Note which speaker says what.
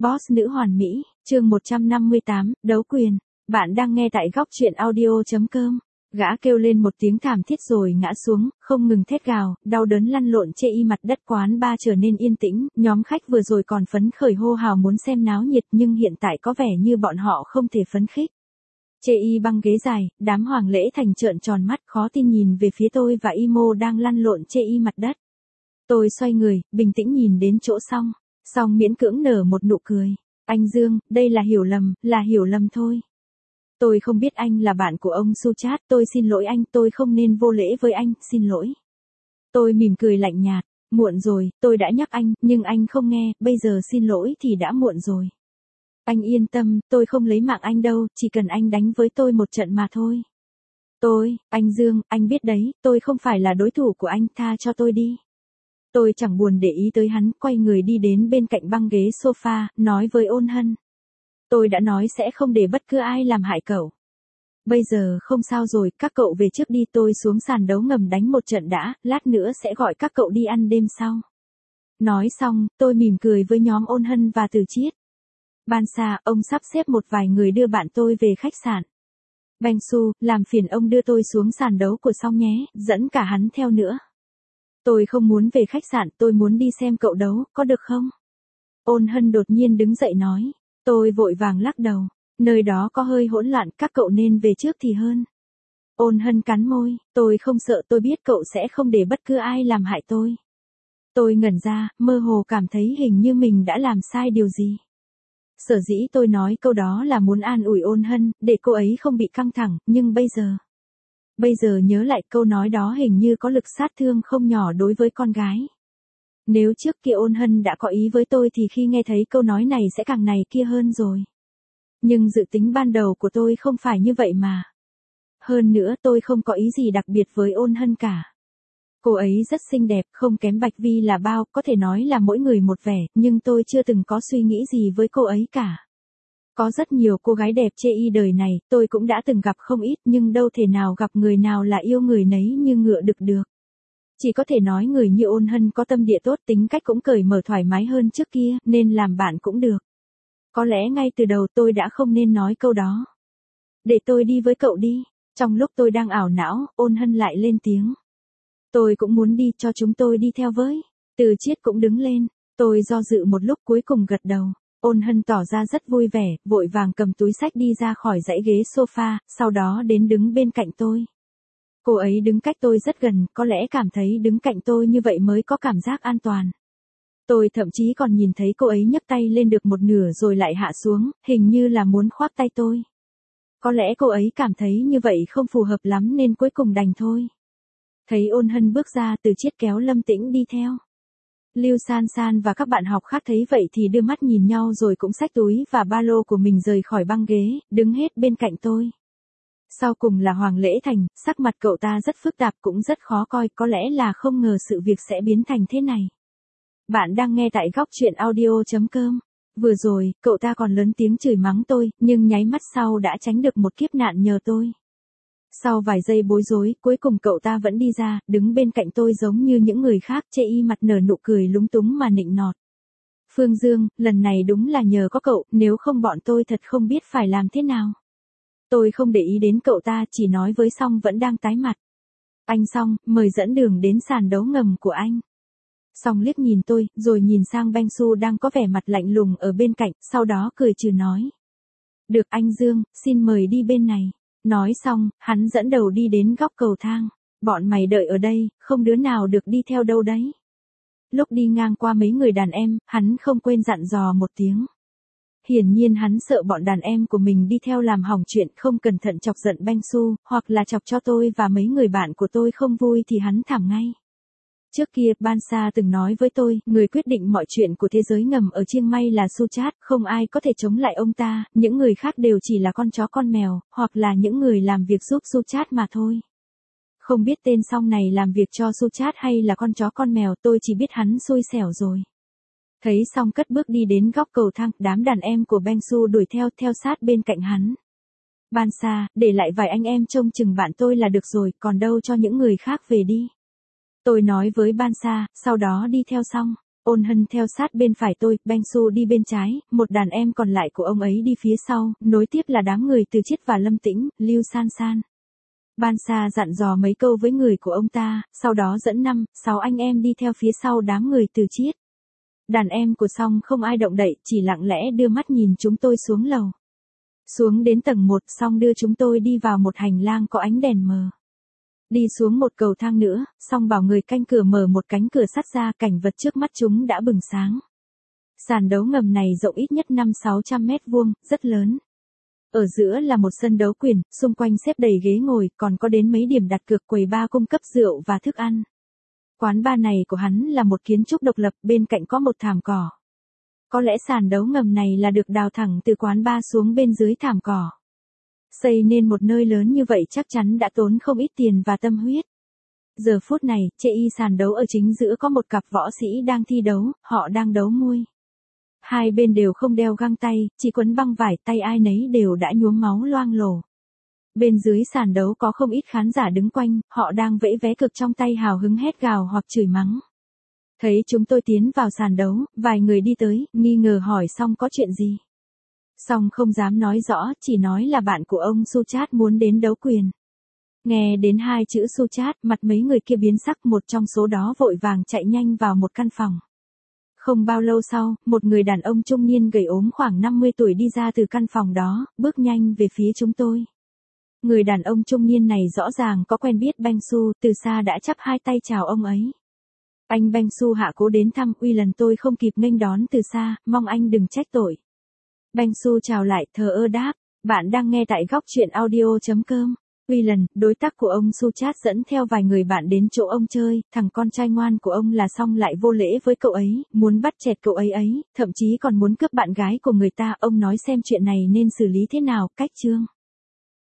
Speaker 1: Boss nữ hoàn mỹ, chương 158, đấu quyền. Bạn đang nghe tại góc truyện audio.com. Gã kêu lên một tiếng thảm thiết rồi ngã xuống, không ngừng thét gào, đau đớn lăn lộn chê y mặt đất. Quán bar trở nên yên tĩnh, nhóm khách vừa rồi còn phấn khởi hô hào muốn xem náo nhiệt nhưng hiện tại có vẻ như bọn họ không thể phấn khích. Chê y băng ghế dài, đám Hoàng Lễ Thành trợn tròn mắt khó tin nhìn về phía tôi và Imo đang lăn lộn chê y mặt đất. Tôi xoay người, bình tĩnh nhìn đến chỗ Song miễn cưỡng nở một nụ cười. Anh Dương, đây là hiểu lầm thôi. Tôi không biết anh là bạn của ông Suchat, tôi xin lỗi anh, tôi không nên vô lễ với anh, xin lỗi. Tôi mỉm cười lạnh nhạt, muộn rồi, tôi đã nhắc anh, nhưng anh không nghe, bây giờ xin lỗi thì đã muộn rồi. Anh yên tâm, tôi không lấy mạng anh đâu, chỉ cần anh đánh với tôi một trận mà thôi. Anh Dương, anh biết đấy, tôi không phải là đối thủ của anh, tha cho tôi đi. Tôi chẳng buồn để ý tới hắn, quay người đi đến bên cạnh băng ghế sofa, nói với Ôn Hân. Tôi đã nói sẽ không để bất cứ ai làm hại cậu. Bây giờ không sao rồi, các cậu về trước đi, tôi xuống sàn đấu ngầm đánh một trận đã, lát nữa sẽ gọi các cậu đi ăn đêm sau. Nói xong, tôi mỉm cười với nhóm Ôn Hân và Từ Chiết. Ban xa, ông sắp xếp một vài người đưa bạn tôi về khách sạn. Beng Su, làm phiền ông đưa tôi xuống sàn đấu của Song nhé, dẫn cả hắn theo nữa. Tôi không muốn về khách sạn, tôi muốn đi xem cậu đấu, có được không? Ôn Hân đột nhiên đứng dậy nói. Tôi vội vàng lắc đầu. Nơi đó có hơi hỗn loạn, các cậu nên về trước thì hơn. Ôn Hân cắn môi. Tôi không sợ, tôi biết cậu sẽ không để bất cứ ai làm hại tôi. Tôi ngẩn ra, mơ hồ cảm thấy hình như mình đã làm sai điều gì. Sở dĩ tôi nói câu đó là muốn an ủi Ôn Hân, để cô ấy không bị căng thẳng, nhưng Bây giờ nhớ lại câu nói đó hình như có lực sát thương không nhỏ đối với con gái. Nếu trước kia Ôn Hân đã có ý với tôi thì khi nghe thấy câu nói này sẽ càng này kia hơn rồi. Nhưng dự tính ban đầu của tôi không phải như vậy mà. Hơn nữa tôi không có ý gì đặc biệt với Ôn Hân cả. Cô ấy rất xinh đẹp, không kém Bạch Vi là bao, có thể nói là mỗi người một vẻ, nhưng tôi chưa từng có suy nghĩ gì với cô ấy cả. Có rất nhiều cô gái đẹp chê y đời này, tôi cũng đã từng gặp không ít nhưng đâu thể nào gặp người nào là yêu người nấy như ngựa đực được. Chỉ có thể nói người như Ôn Hân có tâm địa tốt, tính cách cũng cởi mở thoải mái hơn trước kia, nên làm bạn cũng được. Có lẽ ngay từ đầu tôi đã không nên nói câu đó. Để tôi đi với cậu đi. Trong lúc tôi đang ảo não, Ôn Hân lại lên tiếng. Tôi cũng muốn đi, cho chúng tôi đi theo với. Từ Chiết cũng đứng lên. Tôi do dự một lúc cuối cùng gật đầu. Ôn Hân tỏ ra rất vui vẻ, vội vàng cầm túi xách đi ra khỏi dãy ghế sofa, sau đó đến đứng bên cạnh tôi. Cô ấy đứng cách tôi rất gần, có lẽ cảm thấy đứng cạnh tôi như vậy mới có cảm giác an toàn. Tôi thậm chí còn nhìn thấy cô ấy nhấc tay lên được một nửa rồi lại hạ xuống, hình như là muốn khoác tay tôi. Có lẽ cô ấy cảm thấy như vậy không phù hợp lắm nên cuối cùng đành thôi. Thấy Ôn Hân bước ra, Từ Chiết kéo Lâm Tĩnh đi theo. Lưu San San và các bạn học khác thấy vậy thì đưa mắt nhìn nhau rồi cũng xách túi và ba lô của mình rời khỏi băng ghế, đứng hết bên cạnh tôi. Sau cùng là Hoàng Lễ Thành, sắc mặt cậu ta rất phức tạp cũng rất khó coi, có lẽ là không ngờ sự việc sẽ biến thành thế này. Bạn đang nghe tại góc truyện audio.com. Vừa rồi, cậu ta còn lớn tiếng chửi mắng tôi, nhưng nháy mắt sau đã tránh được một kiếp nạn nhờ tôi. Sau vài giây bối rối, cuối cùng cậu ta vẫn đi ra, đứng bên cạnh tôi giống như những người khác, chê y mặt nở nụ cười lúng túng mà nịnh nọt. Phương Dương, lần này đúng là nhờ có cậu, nếu không bọn tôi thật không biết phải làm thế nào. Tôi không để ý đến cậu ta, chỉ nói với Song vẫn đang tái mặt. Anh Song, mời dẫn đường đến sàn đấu ngầm của anh. Song liếc nhìn tôi, rồi nhìn sang Beng Su đang có vẻ mặt lạnh lùng ở bên cạnh, sau đó cười trừ nói. Được anh Dương, xin mời đi bên này. Nói xong, hắn dẫn đầu đi đến góc cầu thang. Bọn mày đợi ở đây, không đứa nào được đi theo đâu đấy. Lúc đi ngang qua mấy người đàn em, hắn không quên dặn dò một tiếng. Hiển nhiên hắn sợ bọn đàn em của mình đi theo làm hỏng chuyện, không cẩn thận chọc giận Beng Su, hoặc là chọc cho tôi và mấy người bạn của tôi không vui thì hắn thảm ngay. Trước kia, Ban Sa từng nói với tôi, người quyết định mọi chuyện của thế giới ngầm ở Chiang Mai là Suchat, không ai có thể chống lại ông ta, những người khác đều chỉ là con chó con mèo, hoặc là những người làm việc giúp Suchat mà thôi. Không biết tên Song này làm việc cho Suchat hay là con chó con mèo, tôi chỉ biết hắn xui xẻo rồi. Thấy Song cất bước đi đến góc cầu thang, đám đàn em của Beng Su đuổi theo sát bên cạnh hắn. Ban Sa, để lại vài anh em trông chừng bạn tôi là được rồi, còn đâu cho những người khác về đi. Tôi nói với Ban Sa, sau đó đi theo Song. Ôn Hân theo sát bên phải tôi, Beng Su đi bên trái, một đàn em còn lại của ông ấy đi phía sau, nối tiếp là đám người Từ Chiết và Lâm Tĩnh, Lưu San San. Ban Sa dặn dò mấy câu với người của ông ta, sau đó dẫn 5-6 anh em đi theo phía sau đám người Từ Chiết. Đàn em của Song không ai động đậy, chỉ lặng lẽ đưa mắt nhìn chúng tôi xuống lầu. Xuống đến tầng 1, Song đưa chúng tôi đi vào một hành lang có ánh đèn mờ. Đi xuống một cầu thang nữa, Song bảo người canh cửa mở một cánh cửa sắt ra, cảnh vật trước mắt chúng đã bừng sáng. Sàn đấu ngầm này rộng ít nhất 500-600 mét vuông, rất lớn. Ở giữa là một sân đấu quyền, xung quanh xếp đầy ghế ngồi, còn có đến mấy điểm đặt cược, quầy bar cung cấp rượu và thức ăn. Quán bar này của hắn là một kiến trúc độc lập, bên cạnh có một thảm cỏ. Có lẽ sàn đấu ngầm này là được đào thẳng từ quán bar xuống bên dưới thảm cỏ. Xây nên một nơi lớn như vậy chắc chắn đã tốn không ít tiền và tâm huyết. Giờ phút này, trên sàn đấu ở chính giữa có một cặp võ sĩ đang thi đấu, họ đang đấu mui. Hai bên đều không đeo găng tay, chỉ quấn băng vải, tay ai nấy đều đã nhuốm máu loang lổ. Bên dưới sàn đấu có không ít khán giả đứng quanh, họ đang vẫy vé cược trong tay hào hứng hét gào hoặc chửi mắng. Thấy chúng tôi tiến vào sàn đấu, vài người đi tới, nghi ngờ hỏi Song có chuyện gì. Song không dám nói rõ, chỉ nói là bạn của ông Suchat muốn đến đấu quyền. Nghe đến hai chữ Suchat, mặt mấy người kia biến sắc, một trong số đó vội vàng chạy nhanh vào một căn phòng. Không bao lâu sau, một người đàn ông trung niên gầy ốm khoảng 50 tuổi đi ra từ căn phòng đó, bước nhanh về phía chúng tôi. Người đàn ông trung niên này rõ ràng có quen biết Beng Su, từ xa đã chắp hai tay chào ông ấy. Anh Beng Su hạ cố đến thăm, uy lần tôi không kịp nghênh đón từ xa, mong anh đừng trách tội. Beng Su chào lại, thờ ơ đáp, bạn đang nghe tại góc truyện audio.com. Uy lần, đối tác của ông Suchat dẫn theo vài người bạn đến chỗ ông chơi, thằng con trai ngoan của ông là Song lại vô lễ với cậu ấy, muốn bắt chẹt cậu ấy, thậm chí còn muốn cướp bạn gái của người ta, ông nói xem chuyện này nên xử lý thế nào, cách chương.